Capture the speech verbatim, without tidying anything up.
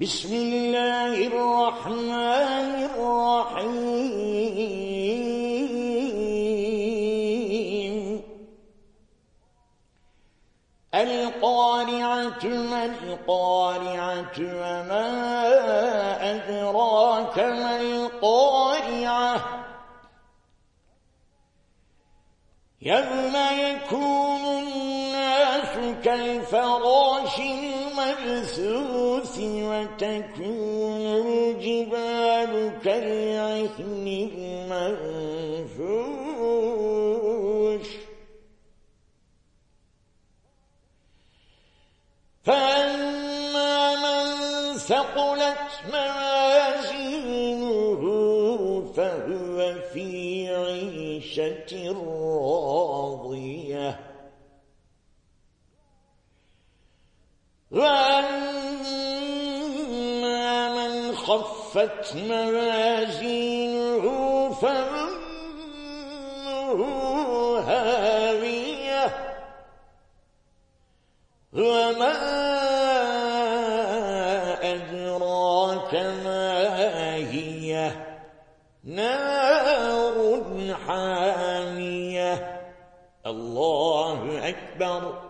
بسم الله الرحمن الرحيم القارعة ما القارعة وما أدراك ما القارعة يوم يكون الناس كالفراش المبثوث وتكون الجبال كالعهن المنفوش فأما من ثقلت موازينه فهو في عيشة راضية وأما من خفت موازينه فأمه هاوية وما أدراك ما هي نار حامية الله أكبر.